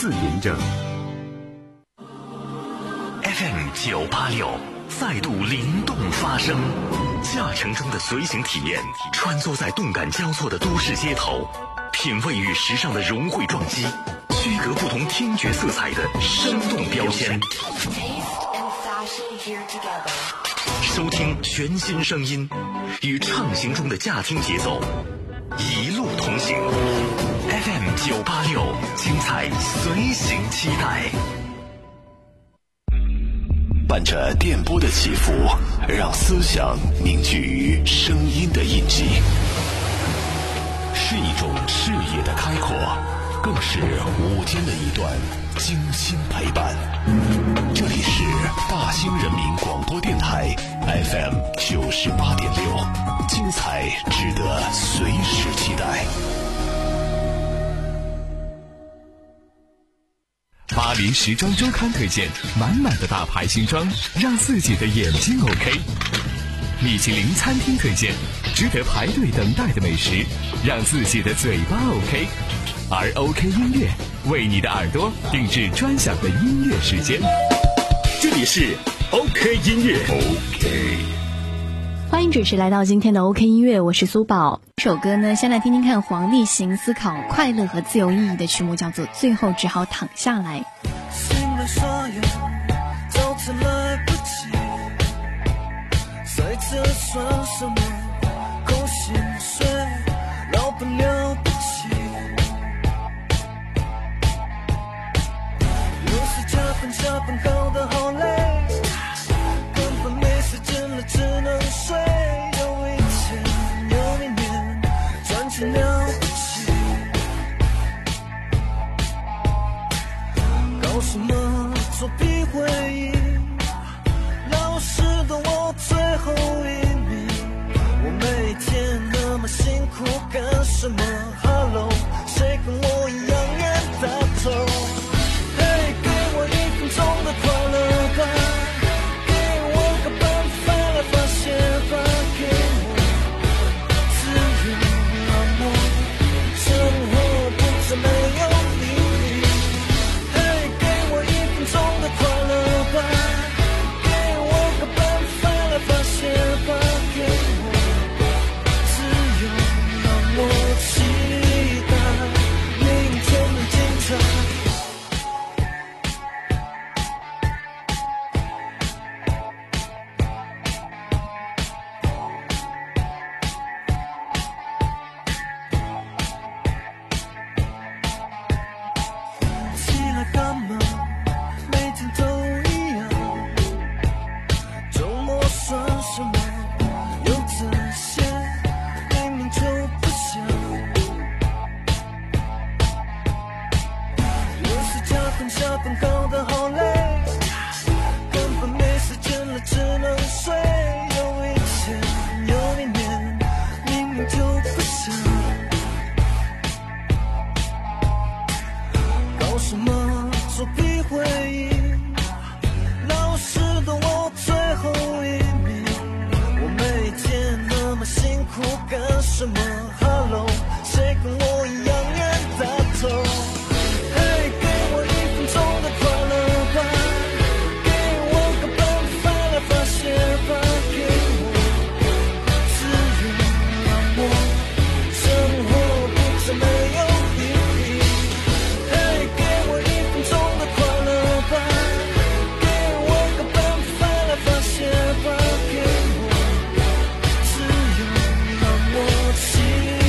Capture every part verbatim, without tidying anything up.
自营证。 F M 九八六再度灵动发声，驾乘中的随行体验，穿梭在动感交错的都市街头，品味与时尚的融汇撞击，区隔不同听觉色彩的生动标签。收听全新声音，与畅行中的驾听节奏，一路同行。F M 九八六，精彩随行期待。 伴着电波的起伏，让思想凝聚于声音的印记，是一种视野的开阔，更是午间的一段精心陪伴。这里是大兴人民广播电台 F M 九十八点六，精彩值得随时期待。 巴黎时装周刊推荐满满的大牌新装，让自己的眼睛 OK。米其林餐厅推荐值得排队等待的美食，让自己的嘴巴 OK。而 OK 音乐为你的耳朵定制专享的音乐时间。这里是 OK 音乐 OK。 欢迎准时来到今天的 OK 音乐，我是苏宝。这首歌呢，先来听听看黄立行思考快乐和自由意义的曲目，叫做《最后只好躺下来》。 醒了刷牙，早餐来不及，赛车算什么？扣薪水，老板了不起，有时加班加班搞得好累，根本没时间了，只能睡。有一千，有一年，赚钱了不起，搞什么作弊会议？老师的我最后一名，我每天那么辛苦干什么 ？Hello， 谁跟我一样冤大头？嘿，给我一分钟的快乐吧，给我个办法来发泄吧，给我自由让我生活不再没有意义。嘿，给我一分钟的快乐吧，给我个办法来发泄吧，给我自由让我期待明天的精彩。起来干嘛？每天都一样。周末算什么？有这些，明明就不想。有时加班加班搞得好累，根本没时间了，只能睡。有一千，有一年，明明就不想。搞什么作弊会议？老师的我最后一名，我每天那么辛苦干什么 ？Hello， 谁跟我一样冤大头？嘿，给我一分钟的快乐吧，给我个办法来发泄吧，给我自由让我生活不再没有意义。嘿，给我一分钟的快乐吧，给我个办法来发泄吧，给我自由让我期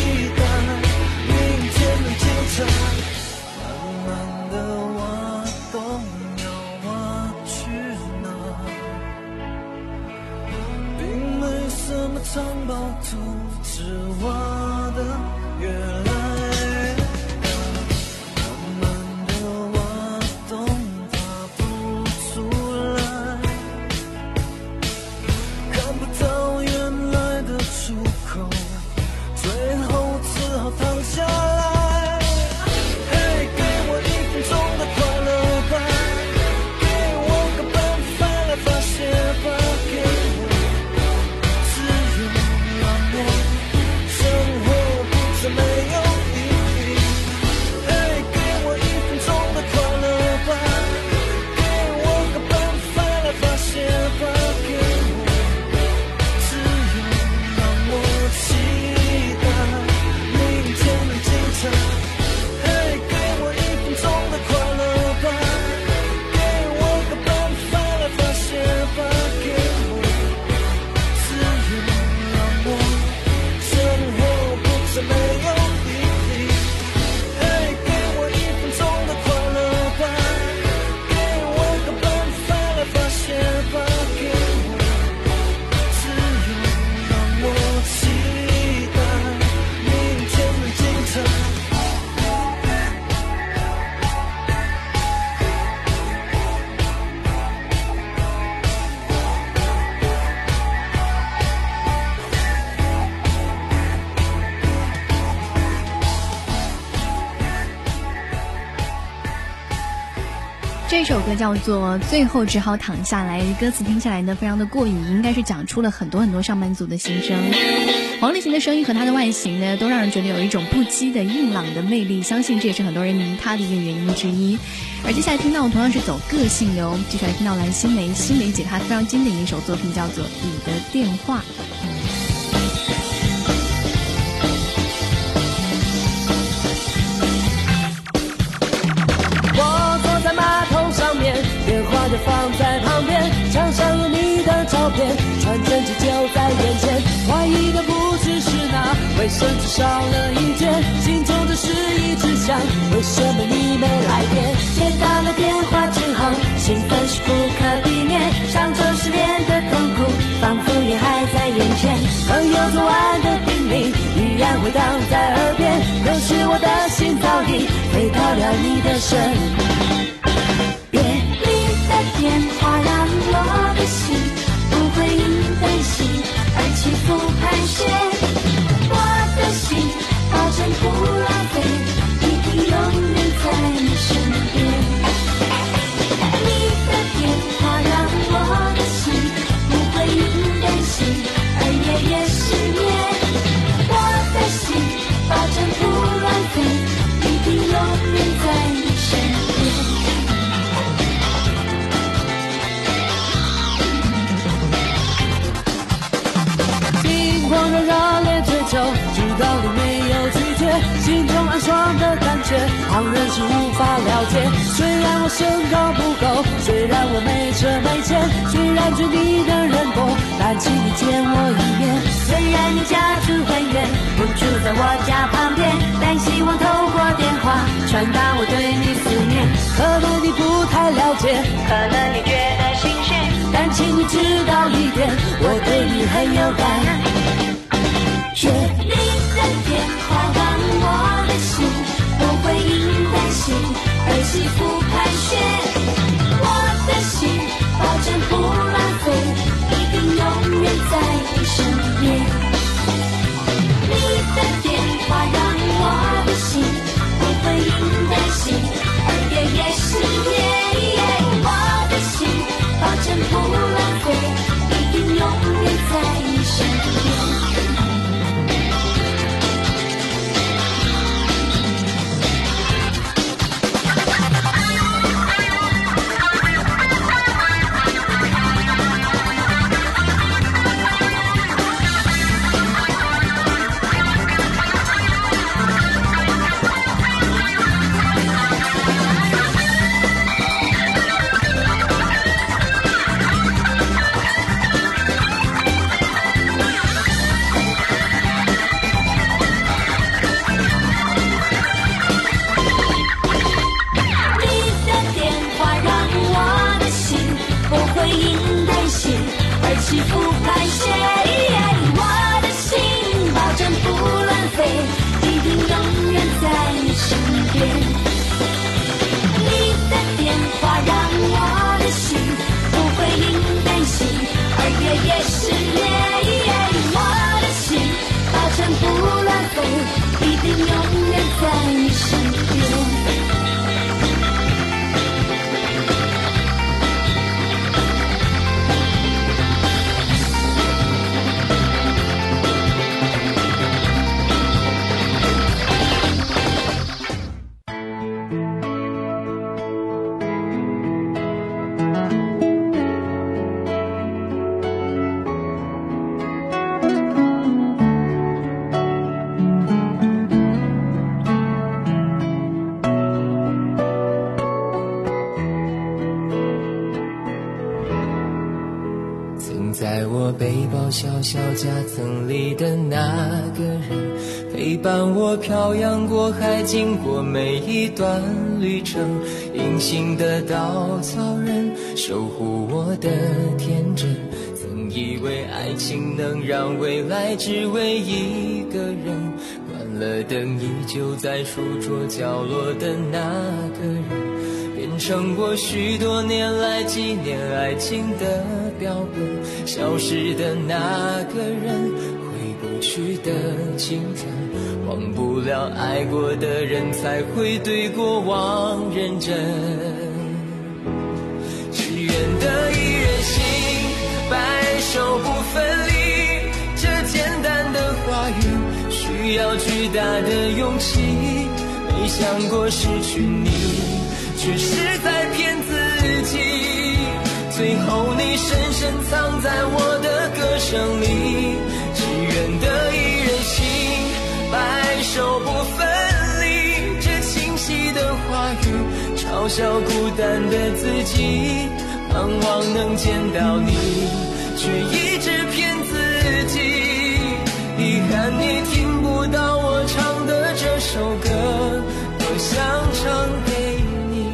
这首歌叫做最后只好躺下来，歌词听下来呢非常的过瘾，应该是讲出了很多很多上班族的心声。黄立行的声音和他的外形呢都让人觉得有一种不羁的硬朗的魅力，相信这也是很多人迷他的一个原因之一。而接下来听到同样是走个性的哦，接下来听到蓝心湄，心湄姐她非常经典的一首作品叫做你的电话。 电话就放在旁边，墙上有你的照片，传真机就在眼前。怀疑的不只是那卫生纸少了一件，心中的事一直想，为什么你没来电？接到了电话之后，兴奋是不可避免，上周失恋的痛苦仿佛也还在眼前。朋友昨晚的叮咛依然回荡在耳边，可是我的心早已回到了你的身。电话让我的心不会因担心而起伏盘旋，我的心保证不浪费，一定永远在你身边。你的电话让我的心不会因担心而夜夜失眠，我的心保证不浪费，一定永远在你身边。狂热热烈追求，直到你没有拒绝，心中暗爽的感觉，旁人是无法了解。虽然我身高不够，虽然我没车没钱，虽然追你的人多，但请你见我一面。虽然你家住很远，不住在我家旁边，但希望透过电话传达我对你思念。可能你不太了解，可能你觉得新鲜，但请你知道一点，我对你很有感。你的电话让我的心不会因担心而起伏盘旋，我的心保证不浪费，一定永远在你身边。你的电话让我的心不会因担心而夜夜失眠，我的心保证不浪费，一定永远在你身边。起伏盘旋，我的心保证不浪费，一定永远在你身边。你的电话让我的心不会因担心而夜夜失眠，我的心保证不浪费，一定永远在你身边。小小夹层里的那个人，陪伴我漂洋过海，经过每一段旅程。隐形的稻草人，守护我的天真。曾以为爱情能让未来只为一个人，关了灯依旧在书桌角落的那个人，变成我许多年来纪念爱情的标本。消失的那个人，回不去的青春，忘不了爱过的人，才会对过往认真。 远的一人行，白首不分离。这简单的话语需要巨大的勇气，没想过失去你，却是在骗自己。最后你深深藏在我的歌声里，只愿得一人行，白首不分离。这清晰的话语嘲笑孤单的自己，盼望能见到你，却一直骗自己。遗憾你听不到我唱的这首歌，多想唱给你。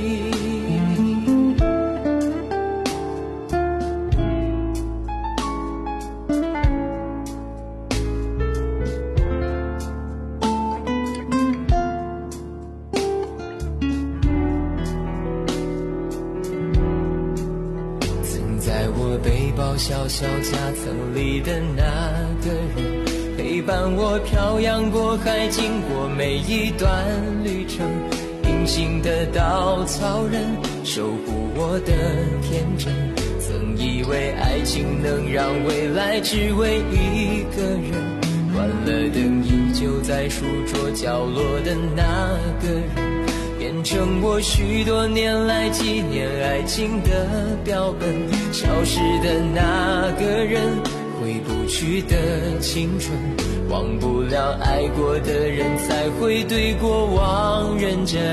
曾在我背包小小夹层里的那个人，陪伴我漂洋过海，经过每一段旅程。隐形的稻草人，守护我的天真。曾以为爱情能让未来只为一个人，关了灯依旧在书桌角落的那个人，变成我许多年来纪念爱情的标本。消失的那个人，回不去的青春，忘不了爱过的人，才会对过往认真。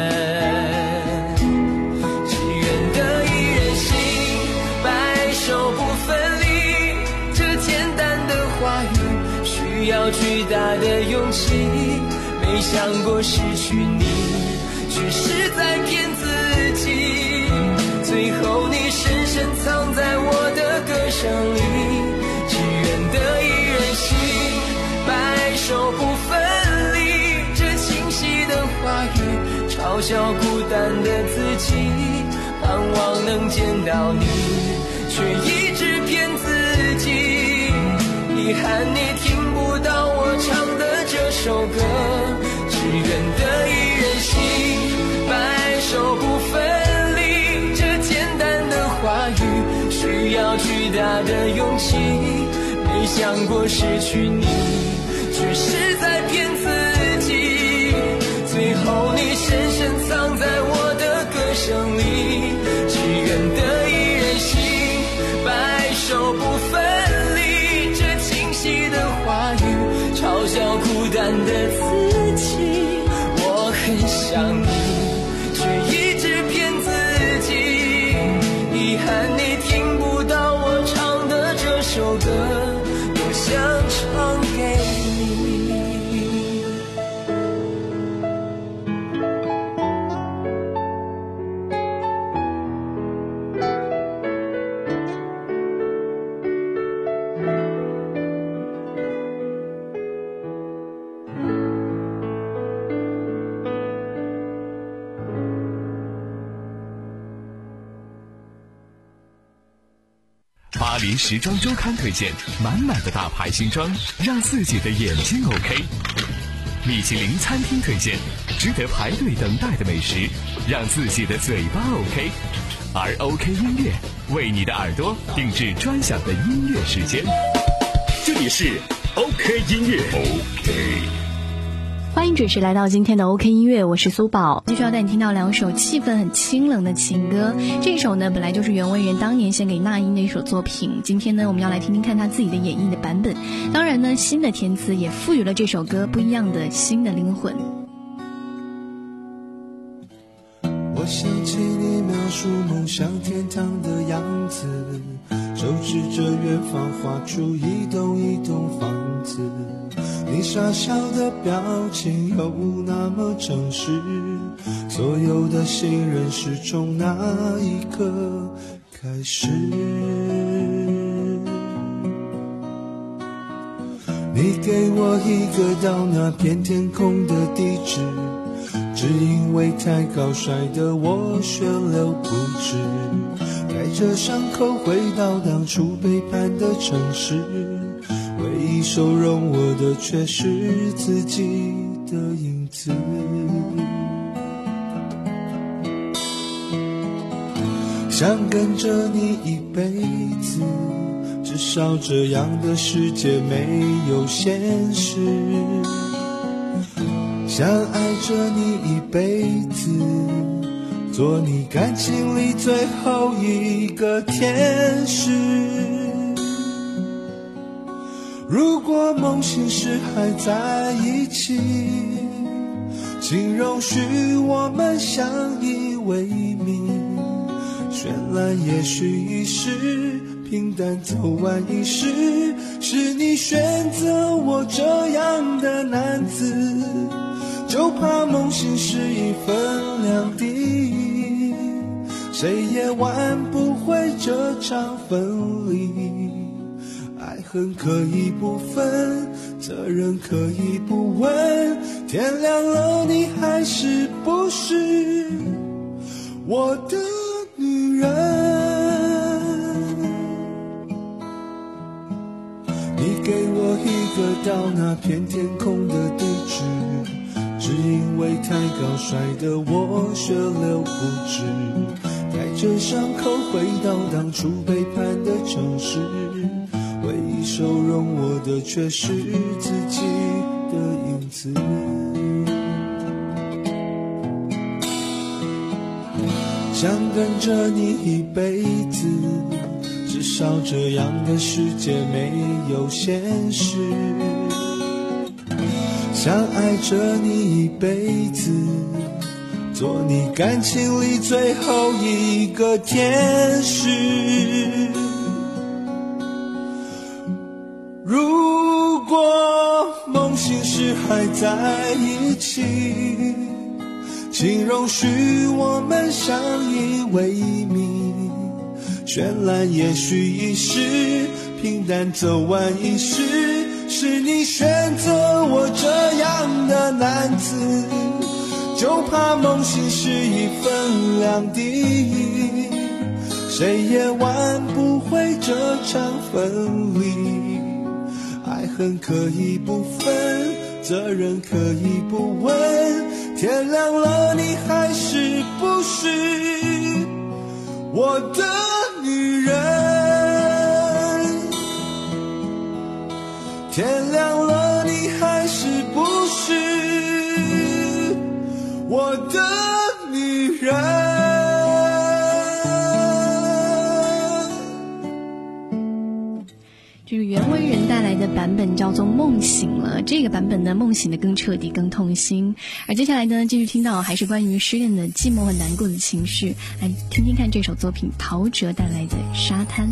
只愿得一人行，白首不分离。这简单的话语需要巨大的勇气，没想过失去你，却是在骗自己。最后你深深藏在我的歌声里，只愿得一人行，白首不分离。这清晰的话语嘲笑孤单的自己，盼望能见到你，却一直骗自己。遗憾你听不到我唱的这首歌，只愿得一人行，白首不分离。这简单的话语需要巨大的勇气，没想过失去你，却是在骗自己。最后你深深藏在我的歌声里，只愿得一人行，白首不分离。这清晰的话语嘲笑孤单的自己，我很想你，却一直骗自己。遗憾你听不到我唱的这首歌，我想唱给你。 巴黎时装周刊推荐满满的大牌新装，让自己的眼睛 OK。米其林餐厅推荐值得排队等待的美食，让自己的嘴巴 OK。而 OK 音乐为你的耳朵定制专享的音乐时间。 这里是 OK 音乐 OK。 欢迎准时来到今天的 OK 音乐，我是苏宝，继续要带你听到两首气氛很清冷的情歌。这首呢，本来就是袁惟仁当年献给那英的一首作品，今天呢，我们要来听听看他自己的演绎的版本。当然呢，新的填词也赋予了这首歌不一样的新的灵魂。 我想起你描述梦想天堂的样子，手指着远方画出一栋一栋房子，你傻笑的表情又那么诚实，所有的信任是从那一刻开始。你给我一个到那片天空的地址，只因为太高摔得我血流不止，带着伤口回到当初背叛的城市，唯一收容我的却是自己的影子。 想跟着你一辈子，至少这样的世界没有现实。想爱着你一辈子，做你感情里最后一个天使。如果梦醒时还在一起，请容许我们相依为命。绚烂也许一时，平淡走完一世，是你选择我这样的男子，就怕梦醒时一分两地，谁也挽不回这场分离。爱恨可以不分，责任可以不问，天亮了你还是不是我的女人。你给我一个到那片天空的地址，只因为太高摔得我血流不止，带着伤口回到当初背叛的城市，唯一收容我的却是自己的影子。想跟着你一辈子，至少这样的世界没有现实。想爱着你一辈子，做你感情里最后一个天使。如果梦醒时还在一起，请容许我们相依为命。绚烂也许一时，平淡走完一世，是你选择我这样的男子，就怕梦醒时一分两地，谁也挽不回这场分离。爱恨可以不分，责任可以不问，天亮了你还是不是我的女人。天亮了你还是不是我的女人。 这是袁惟仁带来的版本，叫做《梦醒了》。这个版本呢，梦醒的更彻底、更痛心。而接下来呢，继续听到还是关于失恋的寂寞和难过的情绪，来听听看这首作品，陶喆带来的《沙滩》。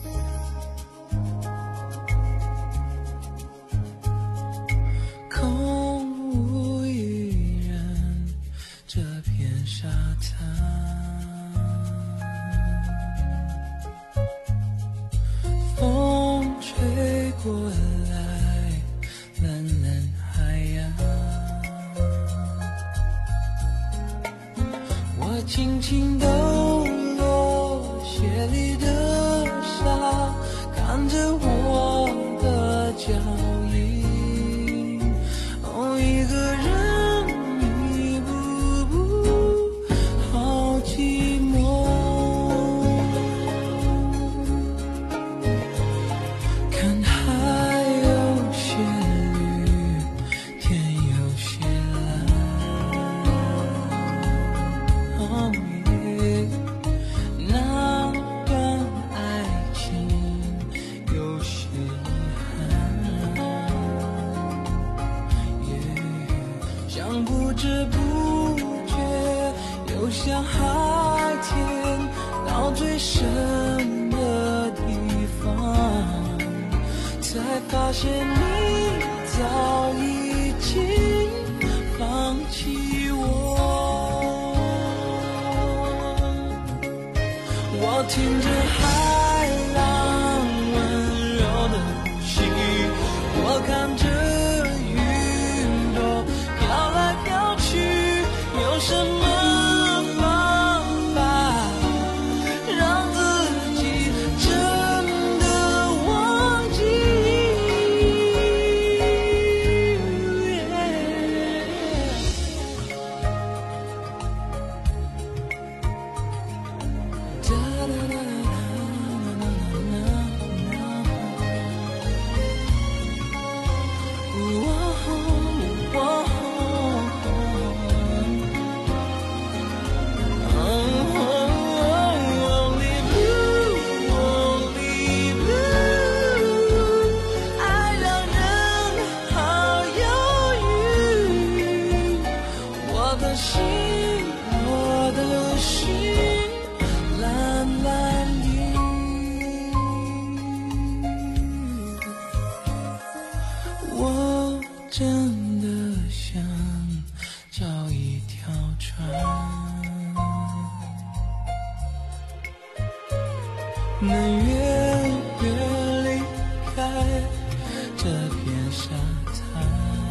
空无一人，这片沙滩，风吹过来，蓝蓝海洋，我轻轻抖落鞋里的沙，看着我的脚印，哦，一个人一步步好寂寞，看海有些绿，天有些蓝，哦耶，那段爱情有些遗憾，耶，像不知不觉游向海天，到最深的地方，才发现你早已经放弃我。我听着海浪温柔的呼吸，我看着云朵飘来飘去，有什么方法让自己真的忘记？哒能远远离开这片沙滩。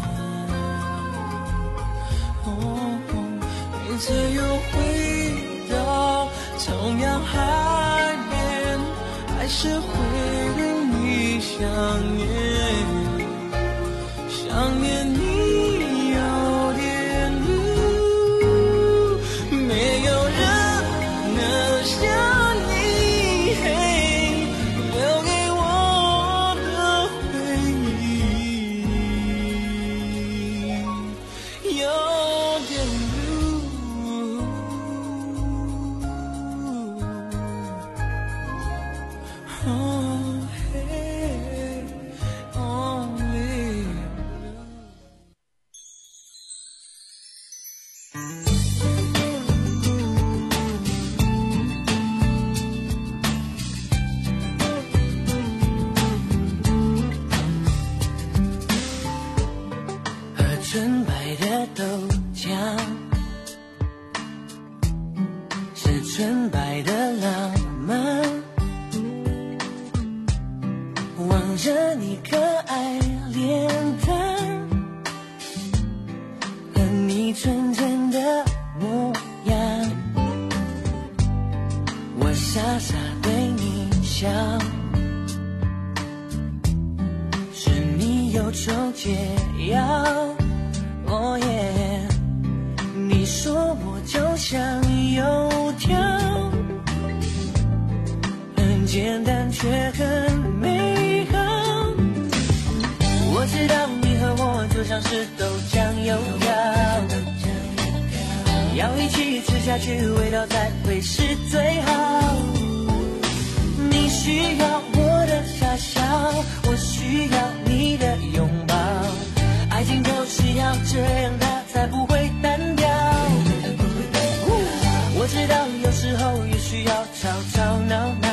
哦，每次又回到同样海边，还是会跟你想念，想念你有点路，没有人能像你留给我的回忆，有点路。Oh, hey, only喝纯白的豆浆，是纯白的浪漫。望着你可爱脸蛋和你纯真的模样，我傻傻对你笑，是你忧愁解药。哦耶，你说我就像油条，很简单却很美好。我知道你和我就像是豆浆油条，要一起吃下去，味道才会是最好。你需要我的傻笑，我需要你的拥抱，爱情就是要这样，它才不会单调。我知道有时候也需要吵吵闹闹，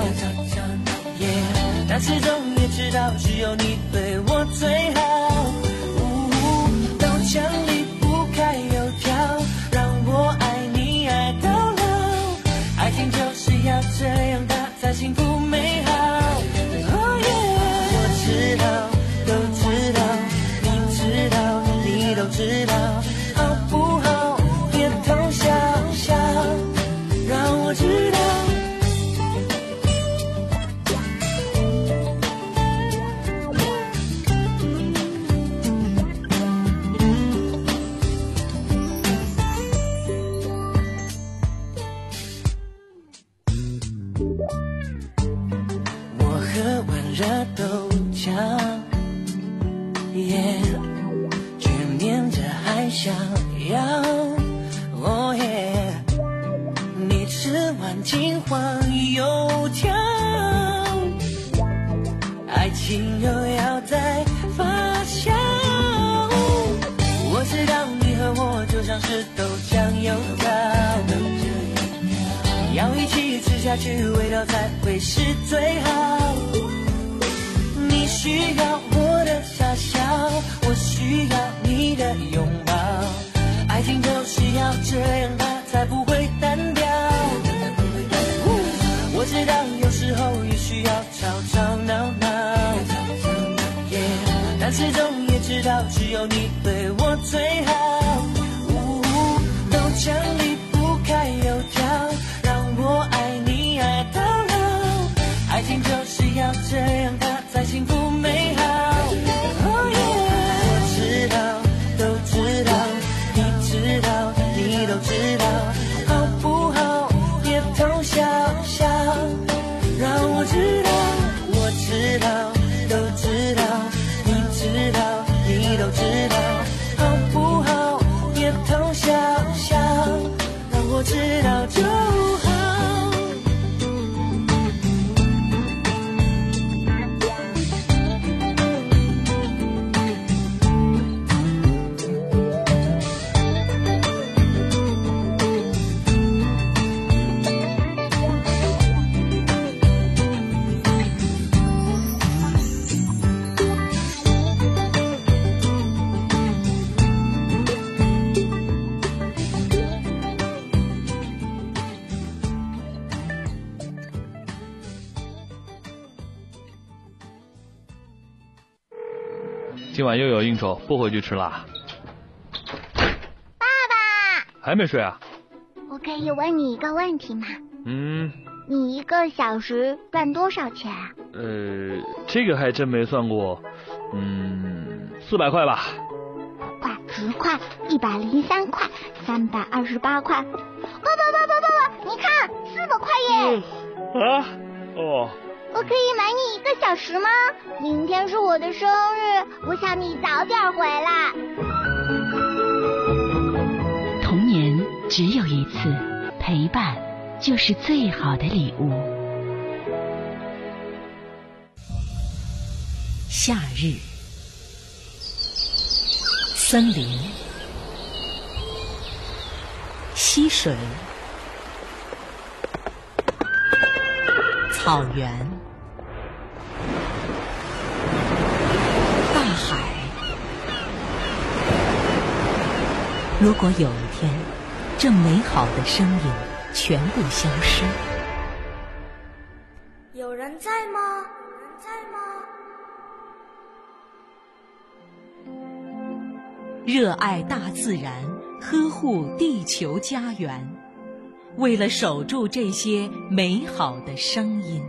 但始终也知道只有你对我最好。豆浆离不开油条，让我爱你爱到老，爱情就是要这样，它才幸福美好。Oh yeah， 我知道，都知道，你知道，你都知道，好不好？别偷笑笑，让我知道。热豆浆，耶，却念着还想要，哦耶，你吃完金黄油条，爱情又要再发酵。我知道你和我就像是豆浆油条，要一起吃下去，味道才会是最好。你需要我的傻笑，我需要你的拥抱，爱情就是要这样，它才不会单调。我知道有时候也需要吵吵闹闹，但始终也知道只有你对我最好。豆浆离不开油条，让我爱你爱到老，爱情就是要这样，它才幸福美好。Oh yeah， 我知道，都知道，你知道，你都知道，好不好？别偷笑笑，让我知道，我知道，都知道，你知道，你都知道，好不好？ 今晚又有应酬，不回去吃啦。 爸爸， 还没睡啊？ 我可以问你一个问题吗？ 嗯。 你一个小时赚多少钱啊？ 呃，这个还真没算过。嗯，四百块吧。 快，十块，一百零三块，三百二十八块。爸爸爸爸爸爸，你看，四百块耶！ 嗯、啊？哦。 我可以买你一个小时吗？明天是我的生日，我想你早点回来。 童年只有一次，陪伴就是最好的礼物。夏日，森林，溪水，草原，大海。如果有一天，这美好的声音全部消失， 有人在吗？有人在吗？ 热爱大自然，呵护地球家园，为了守住这些美好的声音。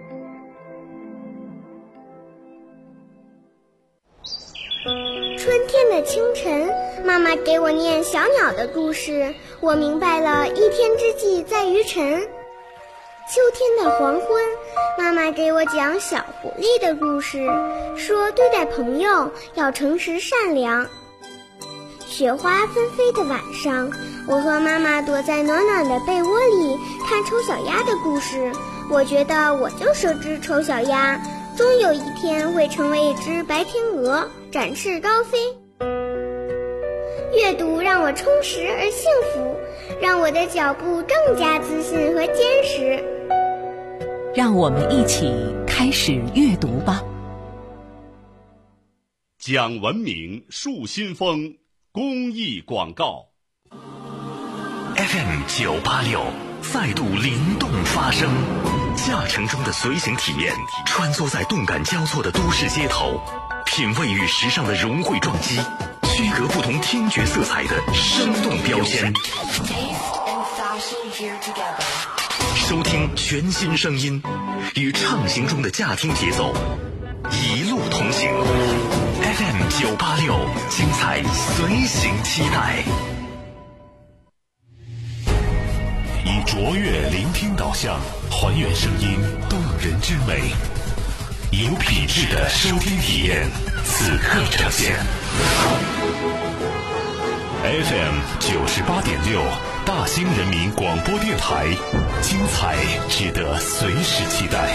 春天的清晨，妈妈给我念小鸟的故事，我明白了一天之计在于晨。秋天的黄昏，妈妈给我讲小狐狸的故事，说对待朋友要诚实善良。雪花纷飞的晚上，我和妈妈躲在暖暖的被窝里看丑小鸭的故事，我觉得我就是只丑小鸭，终有一天会成为一只白天鹅，展翅高飞。阅读让我充实而幸福，让我的脚步更加自信和坚实。 让我们一起开始阅读吧。 讲文明树新风公益广告。 F M 九八六赛度灵动发声，驾乘中的随行体验，穿梭在动感交错的都市街头，品味与时尚的融汇撞击，区隔不同听觉色彩的生动标签。收听全新声音，与畅行中的驾听节奏，一路同行。F M 九八六，精彩随行期待。 以卓越聆听导向，还原声音动人之美，有品质的收听体验，此刻呈现。F M 九十八点六，大兴人民广播电台，精彩值得随时期待。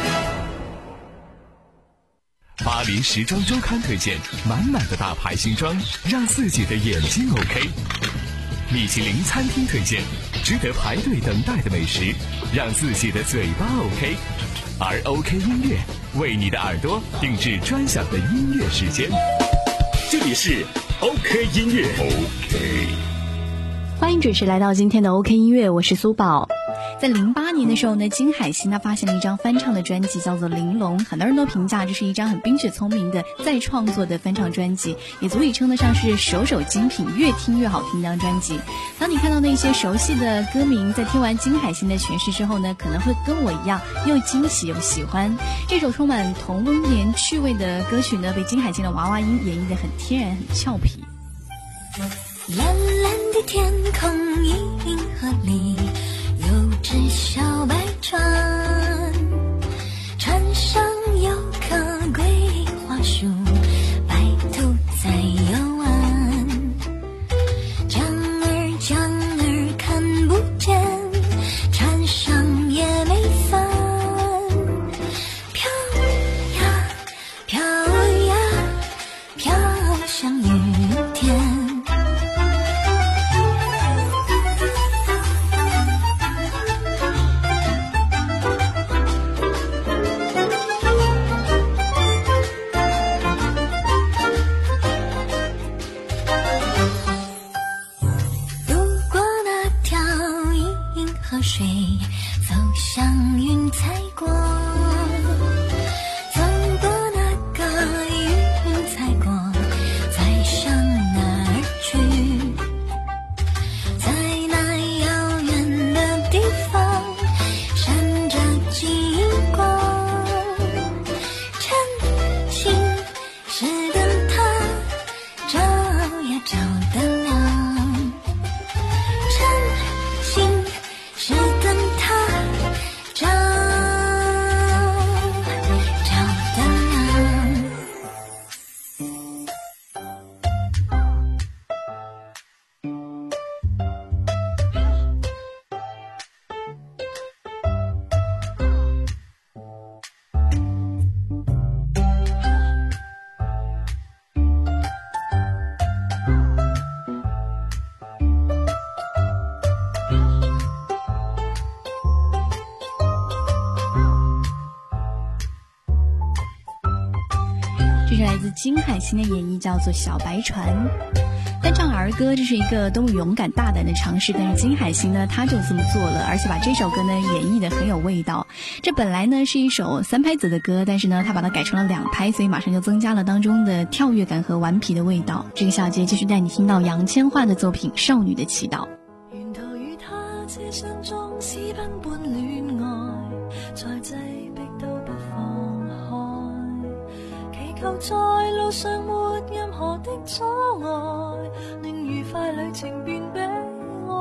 巴黎时装周刊推荐，满满的大牌新装，让自己的眼睛 OK。米其林餐厅推荐，值得排队等待的美食，让自己的嘴巴 OK。而 OK 音乐为你的耳朵定制专享的音乐时间。 这里是 OK 音乐 OK。 欢迎准时来到今天的 OK 音乐，我是苏宝。在零八年的时候呢，金海心他发现了一张翻唱的专辑，叫做《玲珑》，很多人都评价这是一张很冰雪聪明的再创作的翻唱专辑，也足以称得上是首首精品，越听越好听的专辑。当你看到那些熟悉的歌名，在听完金海心的诠释之后呢，可能会跟我一样又惊喜又喜欢。这首充满童年趣味的歌曲呢，被金海心的娃娃音演绎得很天然很俏皮。 蓝蓝的天空，银河里有只小白船，船上有棵桂花树，白兔在游玩。桨儿桨儿看不见，船上也没帆，飘呀飘呀飘向雨天。水走向云彩国，走过那个云彩国， 是来自金海心的演绎，叫做《小白船》。翻唱儿歌，这是一个多么勇敢大胆的尝试，但是金海心呢，他就这么做了，而且把这首歌呢演绎的很有味道。这本来呢是一首三拍子的歌，但是呢他把它改成了两拍，所以马上就增加了当中的跳跃感和顽皮的味道。这个小节继续带你听到杨千嬅的作品《少女的祈祷》。 沿途與他車廂中私奔般戀愛，再擠迫都不放開，祈求在路上沒任何的阻礙，令愉快旅程變悲哀。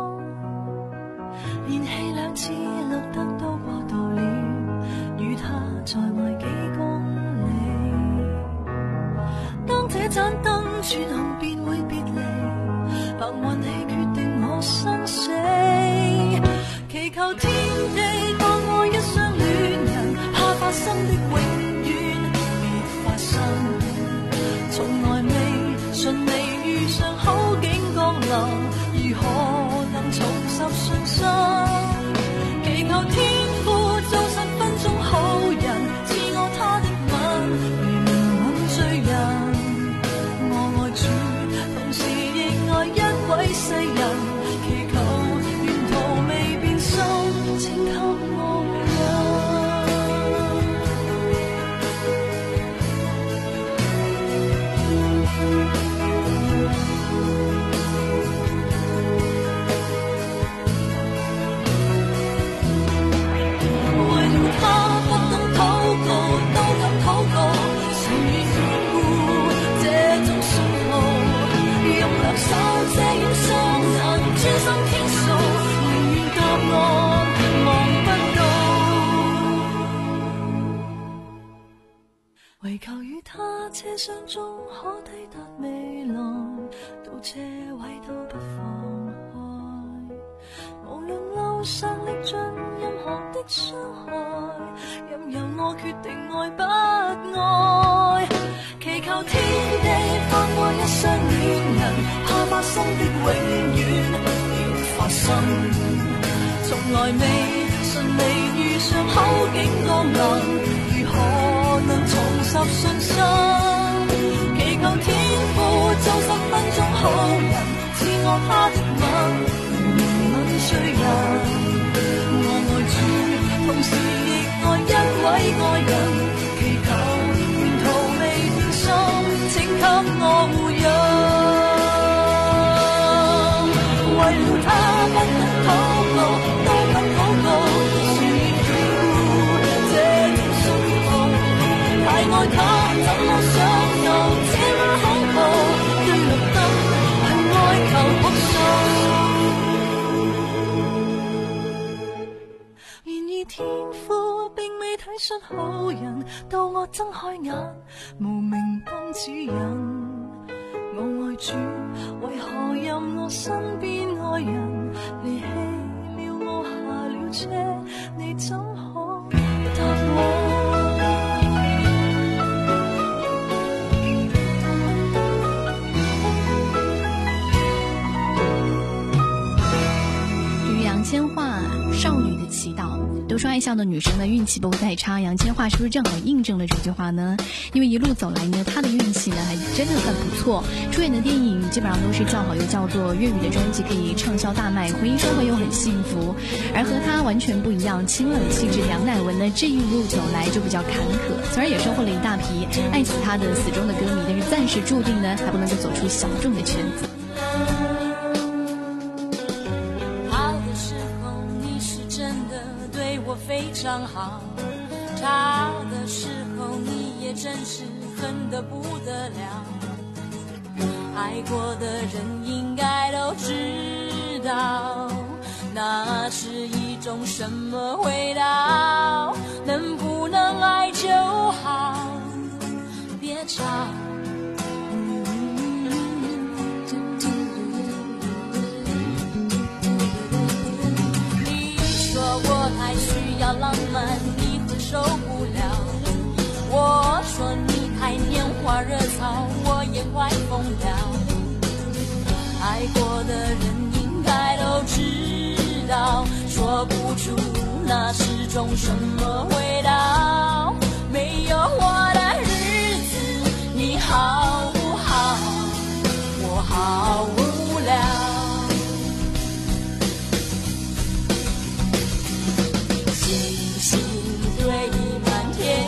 連氣兩次綠燈都過渡了，與他在外幾公里。當這盞燈轉紅便會別離，憑運氣決定我生死，祈求天地當我一雙戀人，怕發生的永遠別發生，從來未順利遇上好景降臨，如何能重拾信心？祈求天父做十分鐘好人，賜我他的吻，如吻醉人。我愛主，同時亦愛一位世人，祈求沿途未變心，請給我唯求與他車廂中可抵達未來，到車位都不放開，無論路上歷盡任何的傷害，任由我決定愛不愛，祈求天地放過一雙戀人，怕發生的永遠別發生，從來未順利遇上好景降臨，如何能重拾信心？祈求天父做十分鐘好人，賜我他的吻，如吻醉人。我愛主，同時亦愛一位愛人，祈求沿途未變心，請給我護蔭。為了他不肯禱告，都肯禱告，說了這種信號，太愛他怎麼想又這麼恐怖，對綠燈很哀求哭訴。然而天父並未體恤好人，到我睜開眼，無明燈指引。我愛主，為何任我身邊愛人離棄了我下了車，你怎可答我？ 杨千嬅少女的祈祷。都说爱笑的女生呢运气不会太差，杨千嬅是不是正好印证了这句话呢？因为一路走来呢，她的运气呢还真的算不错，出演的电影基本上都是叫好又叫座，粤语的专辑可以畅销大卖，婚姻生活又很幸福。而和她完全不一样，清冷气质梁乃文呢这一路走来就比较坎坷，虽然也收获了一大批爱死她的死忠的歌迷，但是暂时注定呢还不能够走出小众的圈子。 我非常好，差的时候你也真是恨得不得了，爱过的人应该都知道，那是一种什么味道，能不能爱就好，别吵。我太需要浪漫，你会受不了。我说你太拈花惹草，我也快疯了。爱过的人应该都知道，说不出那是种什么味道。没有我的日子好不好？我好无聊。星星堆满天，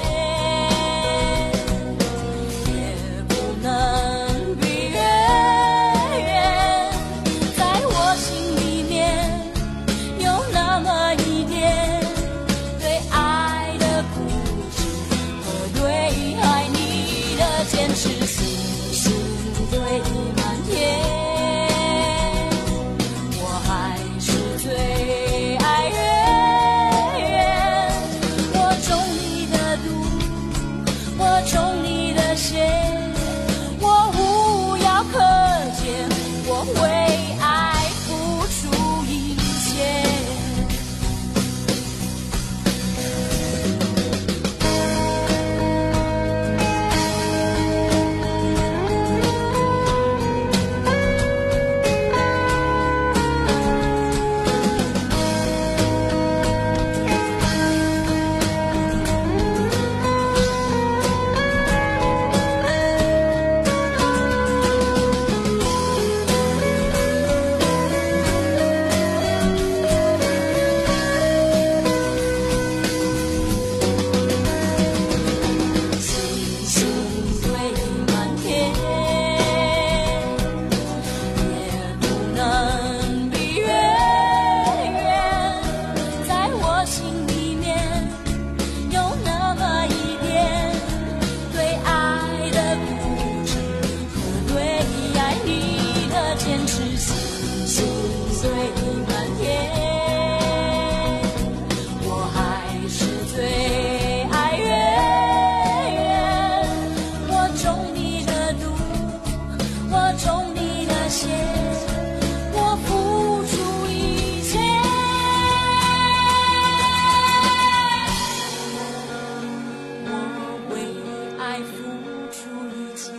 也不能比月圆。在我心里面有那么一点对爱的固执和对爱你的坚持。星星堆满天，我还是最爱月圆。我中你的毒，我中你的邪，我无药可解，我为爱付出一切。星星堆满天，也不能比月圆。在我心里面有那么一点对爱的固执和对爱你的坚持。星星堆满天，我还是最爱月圆。我中你的毒，我中你的邪，我付出一切。我为爱付出一切。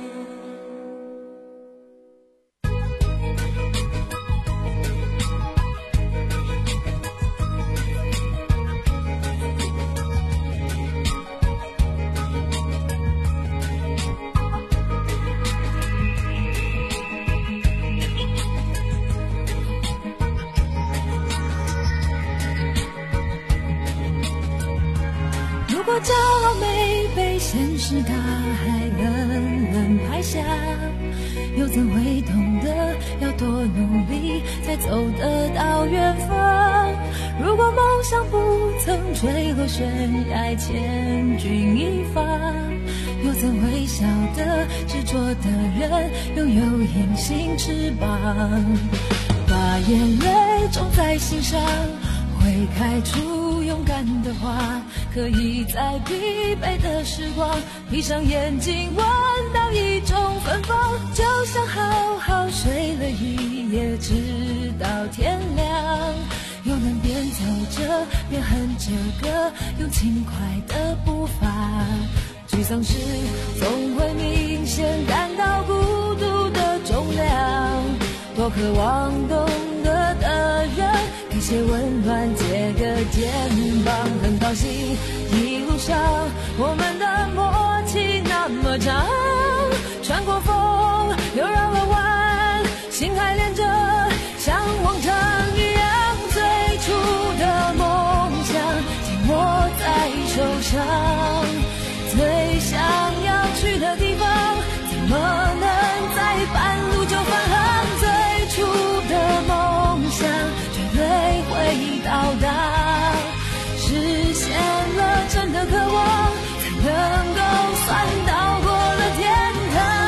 如果骄傲没被现实大海冷冷拍下，又怎会懂得要多努力才走得到远方？如果梦想不曾坠落悬崖千钧一发，又怎会晓得执着的人拥有隐形翅膀？把眼泪种在心上，会开出勇敢的花，可以在疲惫的时光闭上眼睛闻到一种芬芳，就像好好睡了一夜直到天亮，又能边走着边哼着歌，用轻快的步伐。沮丧时总会明显感到孤独的重量，多渴望懂得的人给些温暖，借个肩膀。很高兴一路上我们的默契那么长，穿过风又绕了弯，心还连着像往常一样，最初的梦想紧握在手上，最想要去的地方怎么能在半路就返航？最初的梦想绝对会到达，实现了真的渴望，才能够算到过了天堂。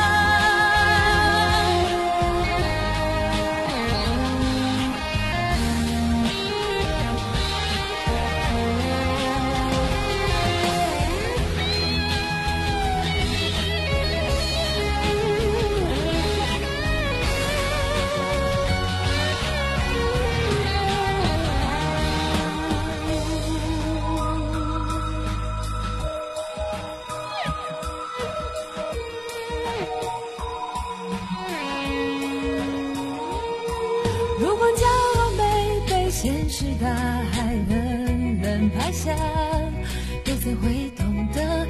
如果骄傲没被现实大海冷冷拍下，又怎会懂得要多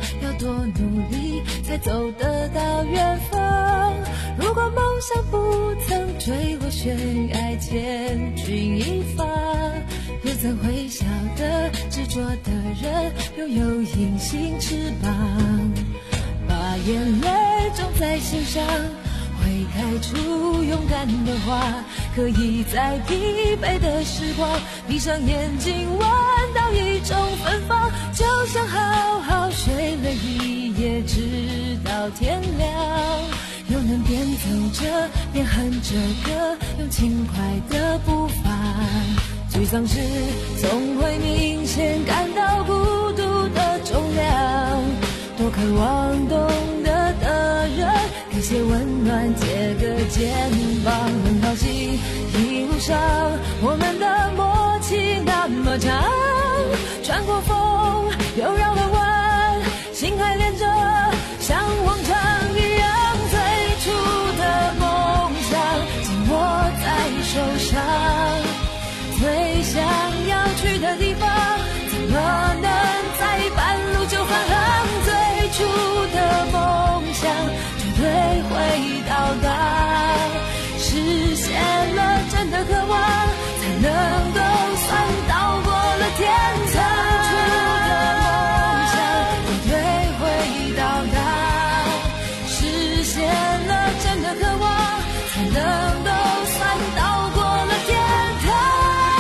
多努力才走得到远方。如果梦想不曾坠落悬崖，千钧一发，又怎会晓得执着的人拥有隐形翅膀？把眼泪种在心上，会开出勇敢的花，可以在疲惫的时光闭上眼睛闻到一种芬芳，就像好好睡了一夜直到天亮，又能边走着边哼着歌，用轻快的步伐。沮丧时总会明显感到孤独的重量，多渴望懂得的人给些温暖，借个肩膀。很高兴一路上我们的默契那么长，穿过风又绕了弯，心还连着像往常一样，最初的梦想紧握在手上，最想要去的地方怎么能在半路就返航？最初的梦想绝对会到达，实现了真的渴望，才能够算到过了天堂。最初的梦想绝对会到达，实现了真的渴望，才能够算到过了天堂。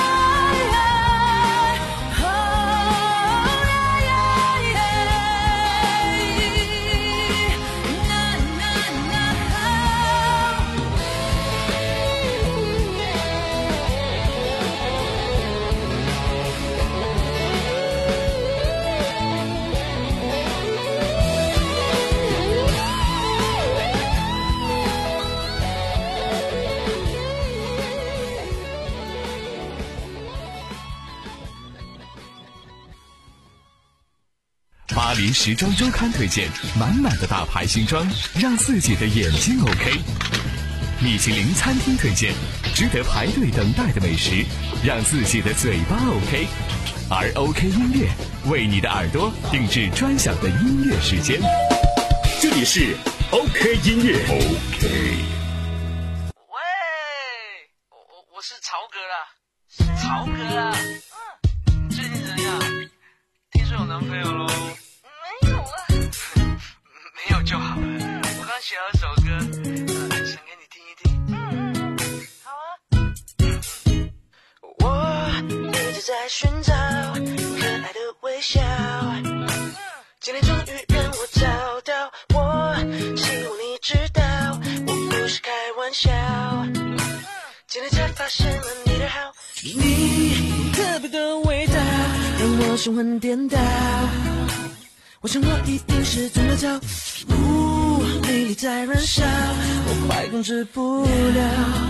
巴黎时装周刊推荐满满的大牌新装，让自己的眼睛 OK。米其林餐厅推荐值得排队等待的美食，让自己的嘴巴 OK。而 OK 音乐为你的耳朵定制专享的音乐时间。 这里是 OK 音乐 OK。 喂，我我我是曹哥啦，曹哥啦。嗯，最近怎样？听说有男朋友喽？ 没有啊。 没有就好了。我刚写了首歌，呃、想给你听一听。 嗯，好啊。 嗯，我一直在寻找可爱的微笑，今天终于让我找到，我希望你知道，我不是开玩笑，今天才发现了你的好，你特别的味道让我神魂颠倒，我想我一定是中了招，呜，魅力在燃烧，我快控制不了，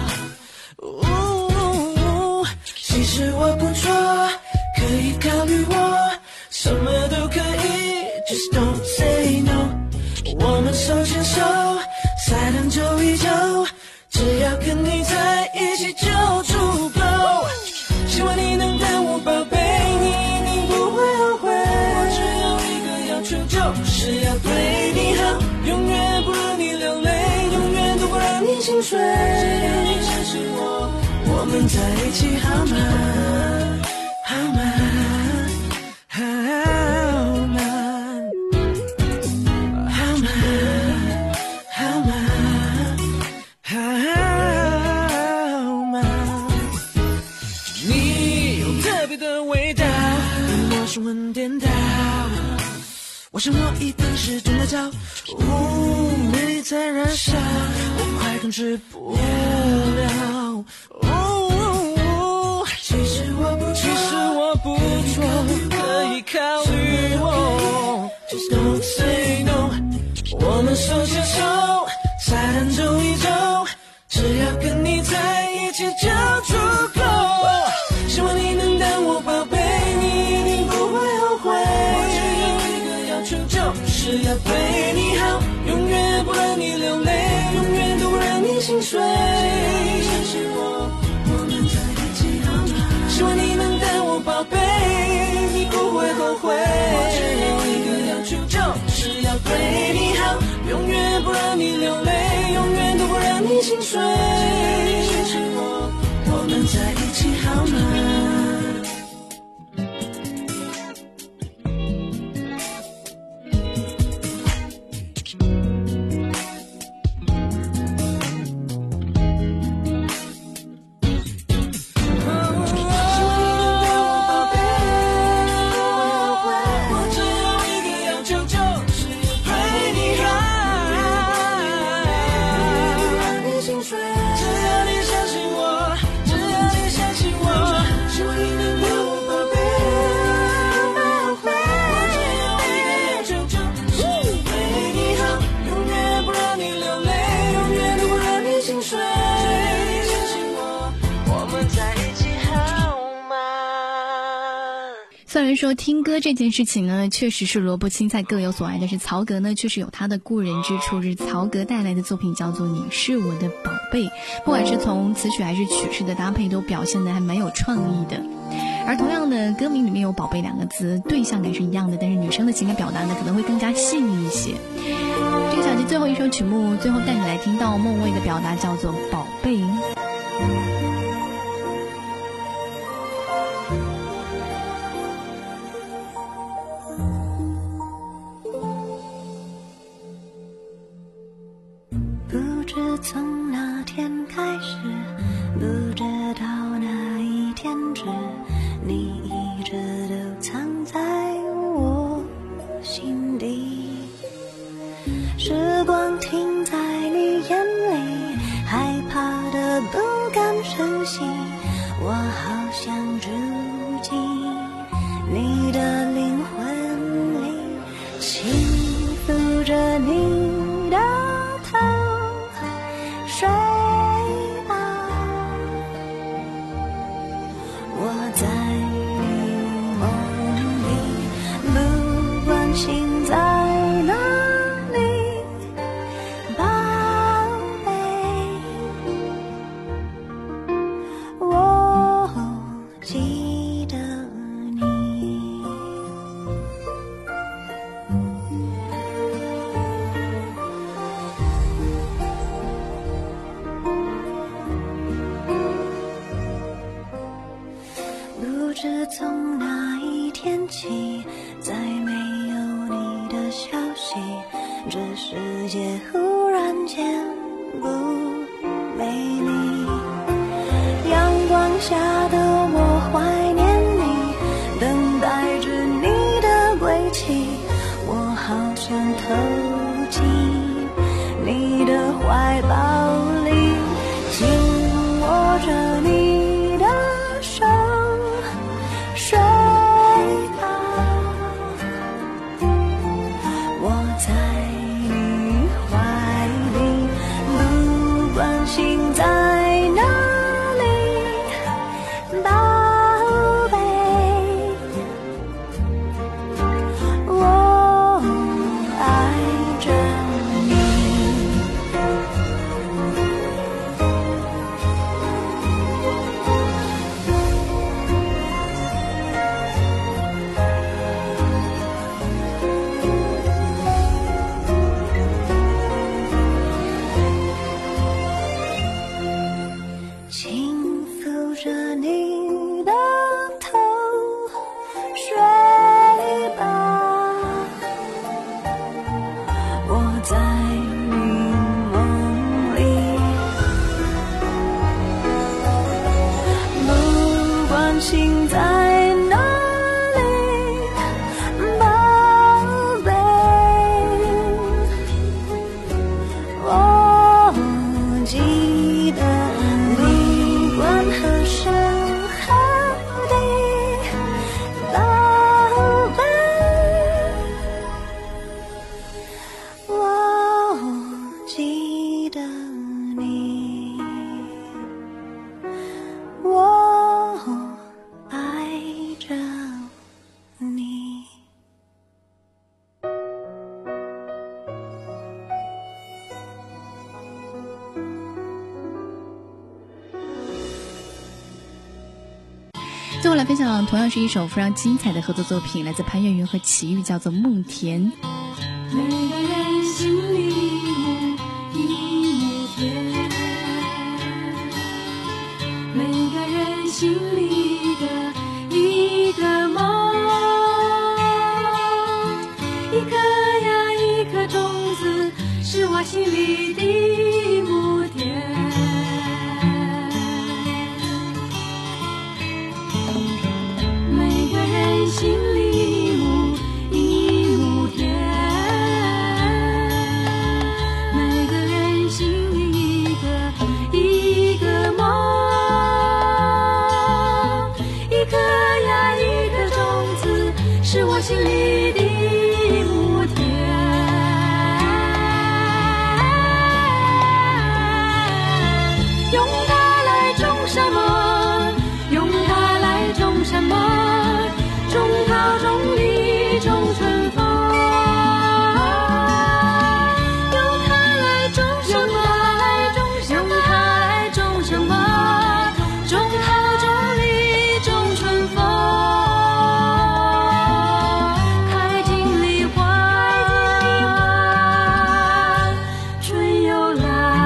呜，其实我不错，可以考虑我，什么都可以 Just don't say no， 我们手牵手才能走一走，只要跟你在一起就足够，希望你能当我宝贝，你一定不会后悔，我只有一个要求，就是要对你好，永远不让你流泪，永远都不让你心碎，只要你相信我，我们在一起好吗？好吗？好吗？好吗？好吗？好吗？你有特别的味道，让我神魂颠倒，我想我一定是中了招，呜，魅力在燃烧，我快控制不了，呜，其实我不错，其实我不错，可以考虑我 Just don't say no， 我们手牵手才能走一走，只要跟你在一起就足够，希望你能当我宝贝，你一定不会后悔，我只有一个要求，就是要对你好，永远不让你流泪，永远都不让你心碎，相信我，我们在一起好吗？希望你能当我宝贝，你不会后悔，我只有一个要求，就是要对你好，永远不让你流泪，永远都不让你心碎。相信我，我们在一起好吗？ 虽然说听歌这件事情呢，确实是萝卜青菜各有所爱，但是曹格呢，确实有他的过人之处。是曹格带来的作品叫做《你是我的宝贝》，不管是从词曲还是曲式的搭配，都表现得还蛮有创意的。而同样的，歌名里面有“宝贝”两个字，对象感是一样的，但是女生的情感表达呢，可能会更加细腻一些。这个小节最后一首曲目，最后带你来听到孟蔚的表达，叫做《宝贝》。 从那天开始，不知道哪一天止，你一直都藏在我心底。时光停在你眼里，害怕的不敢深吸，我好想住进你的灵魂里，轻抚着你的头，睡吧，我在你梦里，不管心在哪里，宝贝，我记得你。不知从哪一天起，再没有你的消息，这世界忽然间不美丽。阳光下的我怀念你，等待着你的归期，我好想投进你的怀抱里，紧握着你的手，睡吧，我在你怀里，不管心在哪里，宝贝，我爱着你。轻抚着你的头，睡吧，我在你梦里，不管心在哪里，宝贝，我记得你，管何时何地，宝贝，我记得你，我爱着你。 最后来分享同样是一首非常精彩的合作作品，来自潘越云和齐豫，叫做《梦田》。 每个人心里母一亩田，每个人心里的一个梦，一颗呀一颗种子是我心里的母田。每个人心里母一亩田，每个人心里一个一个梦，一颗呀一颗种子是我心里的母田。用它来种什么？用它来种什么？种桃种李种春风。用它来种什么？用它来种什么？种桃种李种春风。开尽梨花，春又来。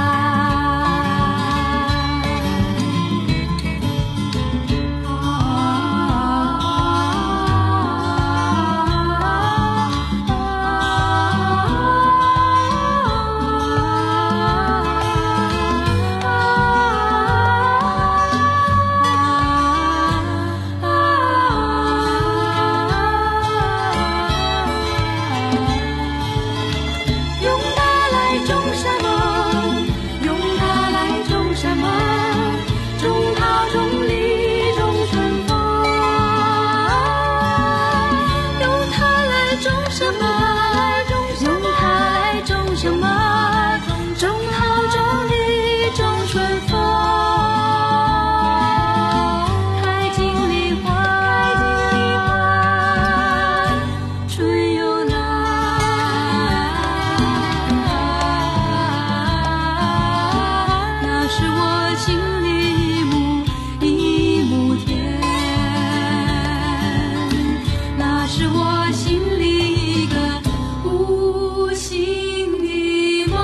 用它来种什么？用它来种什么？种桃种李种春风。用它来种什么？用它来种什么？种桃种李种春风。开尽梨花，春又来。那是我心里母一亩田，那是我心里一个无心的梦。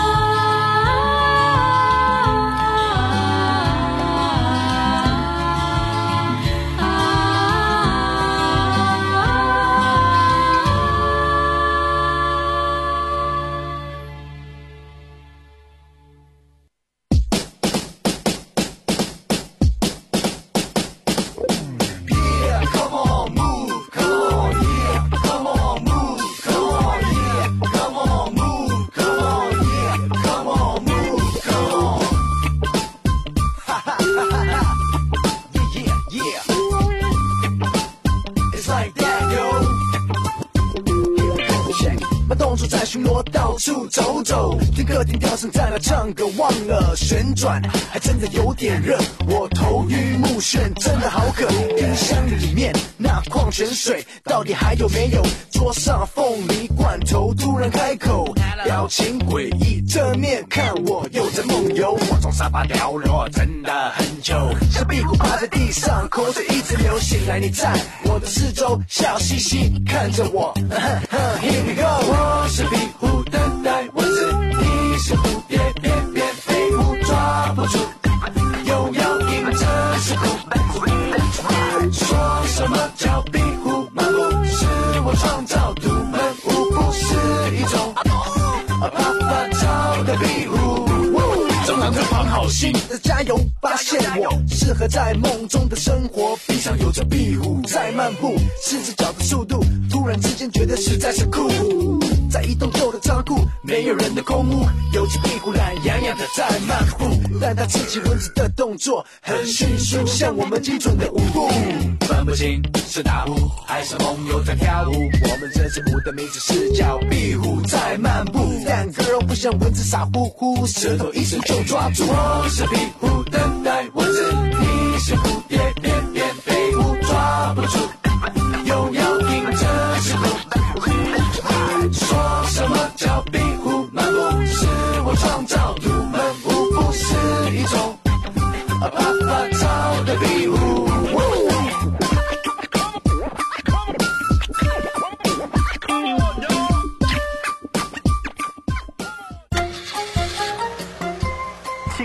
慢动作在巡逻，到处走走，听歌听调声在那唱歌，忘了旋转，还真的有点热。我头晕目眩，真的好渴。冰箱里面那矿泉水到底还有没有？桌上凤梨罐头突然开口，表情诡异，正面看我又在梦游。我从沙发掉落，真的很久，小屁股趴在地上，口水一直流。醒来你在我的四周，笑嘻嘻看着我。Here we go。我是壁虎，等待蚊子；你是蝴蝶，翩翩飞舞，抓不住，又要迎着石虎。说什么叫壁虎漫步？是我创造独门舞步，是一种啪啪照的壁虎。中郎这旁好心，加油！发现我适合在梦中的生活，地上有着壁虎在漫步，四只脚的速度，突然之间觉得实在是酷。在一栋旧的仓库，没有人的空屋，有只壁虎懒洋洋的在漫步，但它吃起蚊子的动作很迅速，像我们精准的舞步。分不清是大舞还是梦游在跳舞，我们这支舞的名字是叫壁虎在漫步，但 girl 不像蚊子傻乎乎，舌头一伸就抓住。我是壁虎等待蚊子，你是蝴蝶翩翩飞舞，抓不住，又要迎着石虎。说什么叫壁虎漫步？是我创造独门舞步，是一种啪啪照的壁虎。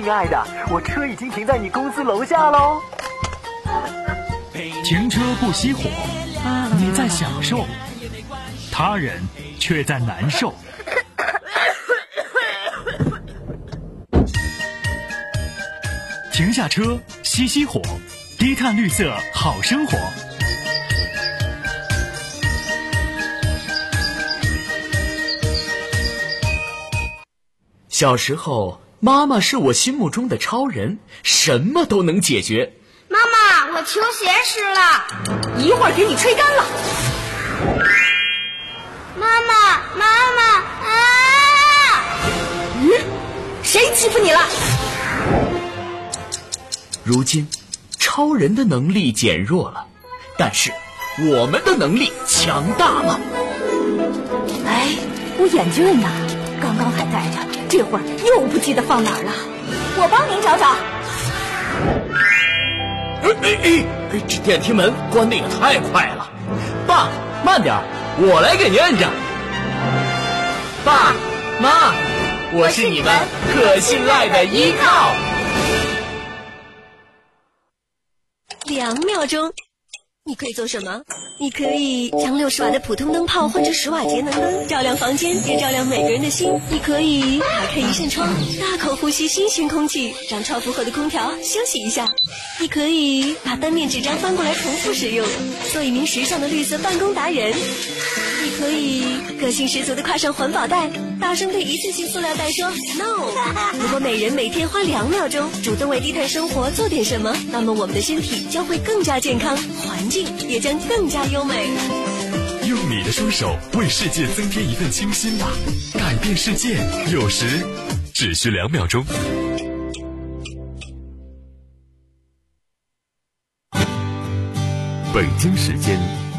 亲爱的，我车已经停在你公司楼下喽。 停车不熄火，你在享受，他人却在难受。停下车，熄熄火，低碳绿色好生活。 小时候，妈妈是我心目中的超人，什么都能解决。 妈妈，我球鞋湿了， 一会儿给你吹干了。 妈妈，妈妈啊！ 嗯，谁欺负你了？ 如今，超人的能力减弱了，但是我们的能力强大了。 哎，我眼镜呢？刚刚还戴着，这会儿又不记得放哪儿了。我帮您找找。 哎哎哎哎！这电梯门关得也太快了。爸，慢点，我来给您摁着。爸妈，我是你们可信赖的依靠。 两秒钟，你可以做什么？你可以将六十瓦的普通灯泡换成十瓦节能灯，照亮房间，也照亮每个人的心。你可以打开一扇窗，大口呼吸新鲜空气，让超负荷的空调休息一下。你可以把单面纸张翻过来重复使用，做一名时尚的绿色办公达人。你可以个性十足的挎上环保袋，大声对一次性塑料袋说 no。 如果每人每天花两秒钟主动为低碳生活做点什么，那么我们的身体将会更加健康，环境也将更加优美。 用你的双手为世界增添一份清新吧，改变世界有时只需两秒钟。 北京时间